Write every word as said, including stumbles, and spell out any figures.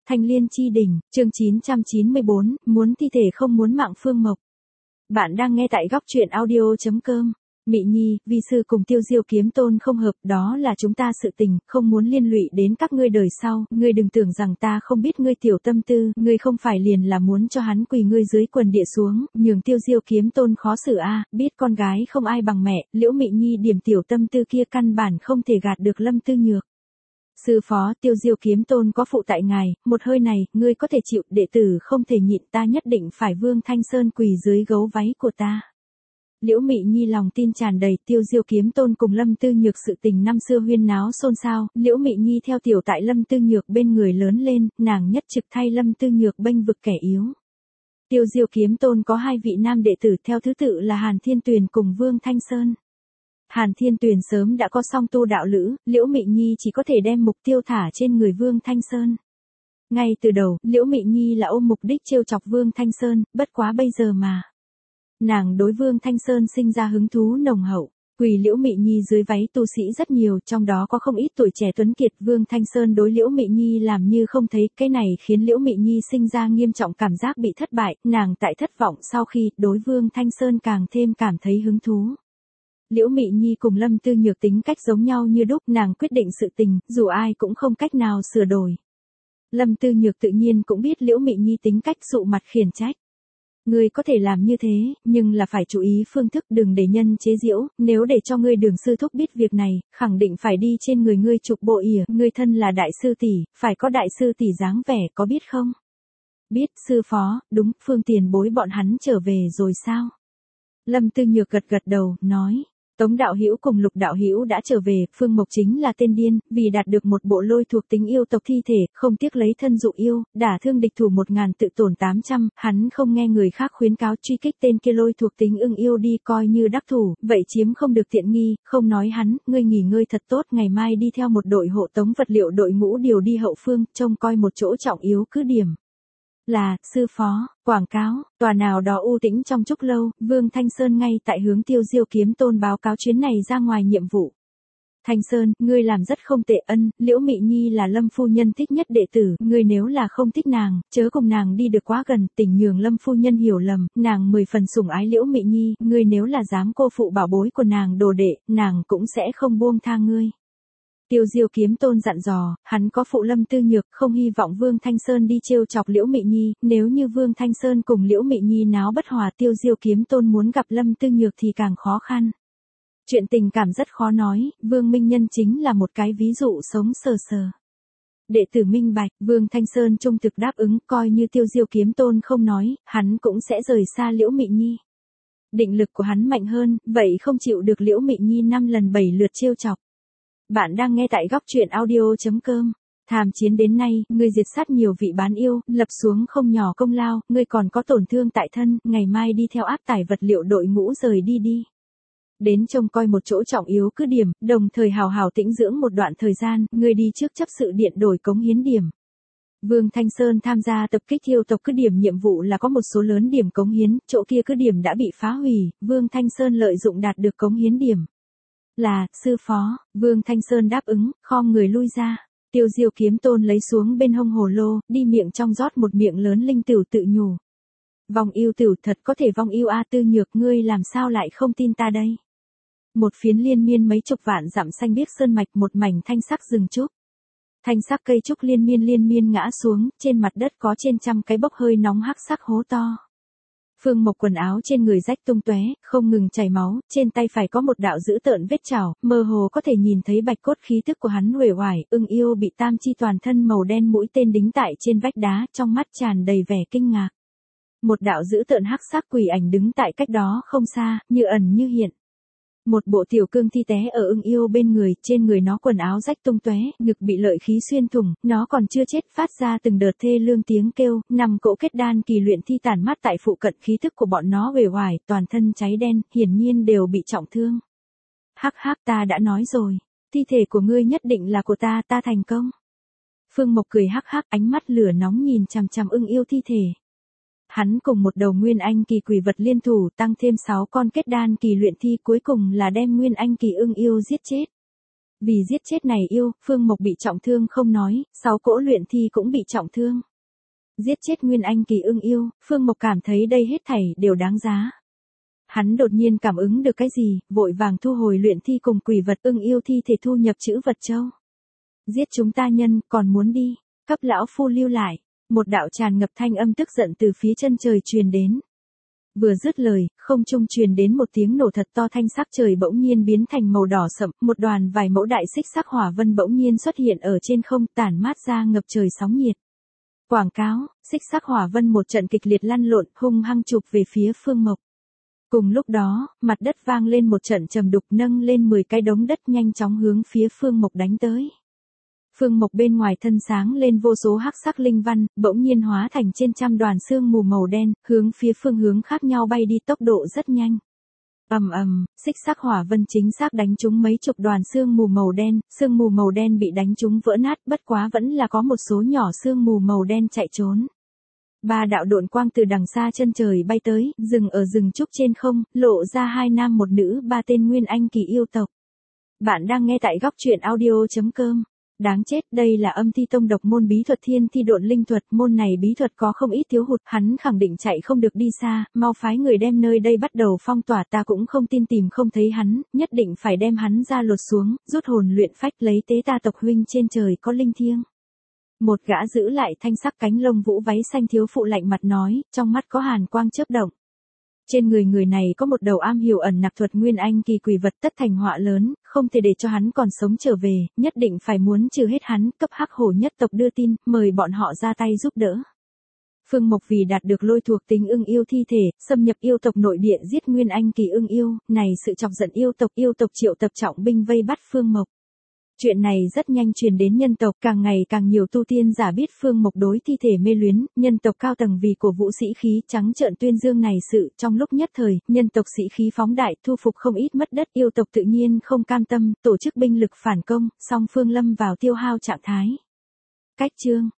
Thanh Liên Chi Đỉnh, chương chín trăm chín mươi bốn, muốn thi thể không muốn mạng Phương Mộc. Bạn đang nghe tại góc truyện audio chấm com. Mị Nhi, vi sư cùng Tiêu Diêu Kiếm Tôn không hợp, đó là chúng ta sự tình, không muốn liên lụy đến các ngươi đời sau, ngươi đừng tưởng rằng ta không biết ngươi tiểu tâm tư, ngươi không phải liền là muốn cho hắn quỳ ngươi dưới quần địa xuống, nhường Tiêu Diêu Kiếm Tôn khó xử a, biết con gái không ai bằng mẹ, Liễu Mị Nhi điểm tiểu tâm tư kia căn bản không thể gạt được Lâm Tư Nhược. Sư phó, Tiêu Diêu Kiếm Tôn có phụ tại ngài, một hơi này, ngươi có thể chịu, đệ tử không thể nhịn, ta nhất định phải Vương Thanh Sơn quỳ dưới gấu váy của ta. Liễu Mị Nhi lòng tin tràn đầy, Tiêu Diêu Kiếm Tôn cùng Lâm Tư Nhược sự tình năm xưa huyên náo xôn xao, Liễu Mị Nhi theo tiểu tại Lâm Tư Nhược bên người lớn lên, nàng nhất trực thay Lâm Tư Nhược bênh vực kẻ yếu. Tiêu Diêu Kiếm Tôn có hai vị nam đệ tử theo thứ tự là Hàn Thiên Tuyền cùng Vương Thanh Sơn. Hàn Thiên Tuyền sớm đã có song tu đạo lữ, Liễu Mị Nhi chỉ có thể đem mục tiêu thả trên người Vương Thanh Sơn. Ngay từ đầu, Liễu Mị Nhi là ôm mục đích trêu chọc Vương Thanh Sơn, bất quá bây giờ mà. Nàng đối Vương Thanh Sơn sinh ra hứng thú nồng hậu, quỳ Liễu Mị Nhi dưới váy tu sĩ rất nhiều, trong đó có không ít tuổi trẻ tuấn kiệt. Vương Thanh Sơn đối Liễu Mị Nhi làm như không thấy, cái này khiến Liễu Mị Nhi sinh ra nghiêm trọng cảm giác bị thất bại, nàng tại thất vọng sau khi đối Vương Thanh Sơn càng thêm cảm thấy hứng thú. Liễu Mị Nhi cùng Lâm Tư Nhược tính cách giống nhau như đúc, nàng quyết định sự tình, dù ai cũng không cách nào sửa đổi. Lâm Tư Nhược tự nhiên cũng biết Liễu Mị Nhi tính cách, sụ mặt khiển trách. Ngươi có thể làm như thế, nhưng là phải chú ý phương thức, đừng để nhân chế giễu, nếu để cho ngươi Đường sư thúc biết việc này, khẳng định phải đi trên người ngươi chụp bộ ỉa, ngươi thân là đại sư tỷ, phải có đại sư tỷ dáng vẻ, có biết không? Biết, sư phó, đúng, Phương tiền bối bọn hắn trở về rồi sao? Lâm Tư Nhược gật gật đầu, nói. Tống đạo hữu cùng Lục đạo hữu đã trở về, Phương Mộc chính là tên điên, vì đạt được một bộ lôi thuộc tính yêu tộc thi thể, không tiếc lấy thân dụ yêu, đả thương địch thủ một ngàn tự tổn tám trăm, hắn không nghe người khác khuyến cáo truy kích tên kia lôi thuộc tính ưng yêu đi, coi như đắc thủ, vậy chiếm không được tiện nghi, không nói hắn, ngươi nghỉ ngơi thật tốt, ngày mai đi theo một đội hộ tống vật liệu đội ngũ điều đi hậu phương, trông coi một chỗ trọng yếu cứ điểm. Là, sư phó, quảng cáo, tòa nào đó u tĩnh trong chốc lâu, Vương Thanh Sơn ngay tại hướng Tiêu Diêu Kiếm Tôn báo cáo chuyến này ra ngoài nhiệm vụ. Thanh Sơn, ngươi làm rất không tệ, ân, Liễu Mị Nhi là Lâm phu nhân thích nhất đệ tử, ngươi nếu là không thích nàng, chớ cùng nàng đi được quá gần, tình nhường Lâm phu nhân hiểu lầm, nàng mười phần sủng ái Liễu Mị Nhi, ngươi nếu là dám cô phụ bảo bối của nàng đồ đệ, nàng cũng sẽ không buông tha ngươi. Tiêu Diêu Kiếm Tôn dặn dò, hắn có phụ Lâm Tư Nhược, không hy vọng Vương Thanh Sơn đi trêu chọc Liễu Mị Nhi, nếu như Vương Thanh Sơn cùng Liễu Mị Nhi náo bất hòa, Tiêu Diêu Kiếm Tôn muốn gặp Lâm Tư Nhược thì càng khó khăn. Chuyện tình cảm rất khó nói, Vương Minh Nhân chính là một cái ví dụ sống sờ sờ. Đệ tử minh bạch, Vương Thanh Sơn trung thực đáp ứng, coi như Tiêu Diêu Kiếm Tôn không nói, hắn cũng sẽ rời xa Liễu Mị Nhi. Định lực của hắn mạnh hơn, vậy không chịu được Liễu Mị Nhi năm lần bảy lượt trêu chọc. Bạn đang nghe tại góc truyện audio chấm com. Tham chiến đến nay, ngươi diệt sát nhiều vị bán yêu, lập xuống không nhỏ công lao, ngươi còn có tổn thương tại thân, ngày mai đi theo áp tải vật liệu đội ngũ rời đi đi. Đến trông coi một chỗ trọng yếu cứ điểm, đồng thời hào hào tĩnh dưỡng một đoạn thời gian, ngươi đi trước chấp sự điện đổi cống hiến điểm. Vương Thanh Sơn tham gia tập kích yêu tộc cứ điểm, nhiệm vụ là có một số lớn điểm cống hiến, chỗ kia cứ điểm đã bị phá hủy, Vương Thanh Sơn lợi dụng đạt được cống hiến điểm. Là, sư phó, Vương Thanh Sơn đáp ứng, khom người lui ra. Tiêu Diêu Kiếm Tôn lấy xuống bên hông hồ lô, đi miệng trong rót một miệng lớn linh tửu tự nhủ. Vong yêu tửu thật có thể vong yêu a, Tư Nhược, ngươi làm sao lại không tin ta đây? Một phiến liên miên mấy chục vạn dặm xanh biếc sơn mạch, một mảnh thanh sắc rừng trúc. Thanh sắc cây trúc liên miên liên miên ngã xuống, trên mặt đất có trên trăm cái bốc hơi nóng hắc sắc hố to. Phương Mộc quần áo trên người rách tung tóe, không ngừng chảy máu, trên tay phải có một đạo dữ tợn vết chảo, mơ hồ có thể nhìn thấy bạch cốt khí tức của hắn uể oải, ưng yêu bị tam chi toàn thân màu đen mũi tên đính tại trên vách đá, trong mắt tràn đầy vẻ kinh ngạc. Một đạo dữ tợn hắc sắc quỷ ảnh đứng tại cách đó không xa, như ẩn như hiện. Một bộ tiểu cương thi té ở ưng yêu bên người, trên người nó quần áo rách tung tóe, ngực bị lợi khí xuyên thủng, nó còn chưa chết, phát ra từng đợt thê lương tiếng kêu, nằm cỗ kết đan kỳ luyện thi tản mát tại phụ cận, khí thức của bọn nó uể oải, toàn thân cháy đen, hiển nhiên đều bị trọng thương. Hắc hắc, ta đã nói rồi, thi thể của ngươi nhất định là của ta, ta thành công. Phương Mộc cười hắc hắc, ánh mắt lửa nóng nhìn chằm chằm ưng yêu thi thể. Hắn cùng một đầu nguyên anh kỳ quỷ vật liên thủ, tăng thêm sáu con kết đan kỳ luyện thi, cuối cùng là đem nguyên anh kỳ ưng yêu giết chết. Vì giết chết này yêu, Phương Mộc bị trọng thương không nói, sáu cỗ luyện thi cũng bị trọng thương. Giết chết Nguyên Anh kỳ ưng yêu, Phương Mộc cảm thấy đây hết thảy đều đáng giá. Hắn đột nhiên cảm ứng được cái gì, vội vàng thu hồi luyện thi cùng quỷ vật ưng yêu thi thể thu nhập chữ vật châu. Giết chúng ta nhân, còn muốn đi, cấp lão phu lưu lại. Một đạo tràn ngập thanh âm tức giận từ phía chân trời truyền đến. Vừa dứt lời, không trung truyền đến một tiếng nổ thật to, thanh sắc trời bỗng nhiên biến thành màu đỏ sậm, một đoàn vài mẫu đại xích sắc hỏa vân bỗng nhiên xuất hiện ở trên không, tản mát ra ngập trời sóng nhiệt. Quảng cáo, xích sắc hỏa vân một trận kịch liệt lăn lộn, hung hăng chụp về phía Phương Mộc. Cùng lúc đó, mặt đất vang lên một trận trầm đục, nâng lên mười cái đống đất nhanh chóng hướng phía Phương Mộc đánh tới. Phương Mộc bên ngoài thân sáng lên vô số hắc sắc linh văn, bỗng nhiên hóa thành trên trăm đoàn sương mù màu đen, hướng phía phương hướng khác nhau bay đi, tốc độ rất nhanh. Ầm ầm, xích sắc hỏa vân chính xác đánh trúng mấy chục đoàn sương mù màu đen, sương mù màu đen bị đánh trúng vỡ nát, bất quá vẫn là có một số nhỏ sương mù màu đen chạy trốn. Ba đạo độn quang từ đằng xa chân trời bay tới, dừng ở rừng trúc trên không, lộ ra hai nam một nữ, ba tên Nguyên Anh kỳ yêu tộc. Bạn đang nghe tại góc truyện audio chấm com. Đáng chết, đây là Âm Ti Tông độc môn bí thuật Thiên Thi Độn Linh thuật, môn này bí thuật có không ít thiếu hụt, hắn khẳng định chạy không được đi xa, mau phái người đem nơi đây bắt đầu phong tỏa, ta cũng không tin tìm không thấy hắn, nhất định phải đem hắn ra lột xuống, rút hồn luyện phách, lấy tế ta tộc huynh trên trời có linh thiêng. Một gã giữ lại thanh sắc cánh lông vũ váy xanh thiếu phụ lạnh mặt nói, trong mắt có hàn quang chớp động. Trên người người này có một đầu am hiểu ẩn nặc thuật Nguyên Anh kỳ quỷ vật, tất thành họa lớn, không thể để cho hắn còn sống trở về, nhất định phải muốn trừ hết hắn, cấp hắc hổ nhất tộc đưa tin, mời bọn họ ra tay giúp đỡ. Phương Mộc vì đạt được lôi thuộc tính ưng yêu thi thể, xâm nhập yêu tộc nội địa giết Nguyên Anh kỳ ưng yêu, này sự chọc giận yêu tộc, yêu tộc triệu tập trọng binh vây bắt Phương Mộc. Chuyện này rất nhanh truyền đến nhân tộc, càng ngày càng nhiều tu tiên giả biết Phương Mộc đối thi thể mê luyến, nhân tộc cao tầng vì cổ vũ sĩ khí trắng trợn tuyên dương này sự, trong lúc nhất thời, nhân tộc sĩ khí phóng đại, thu phục không ít mất đất, yêu tộc tự nhiên không cam tâm, tổ chức binh lực phản công, song phương lâm vào tiêu hao trạng thái. Cách chương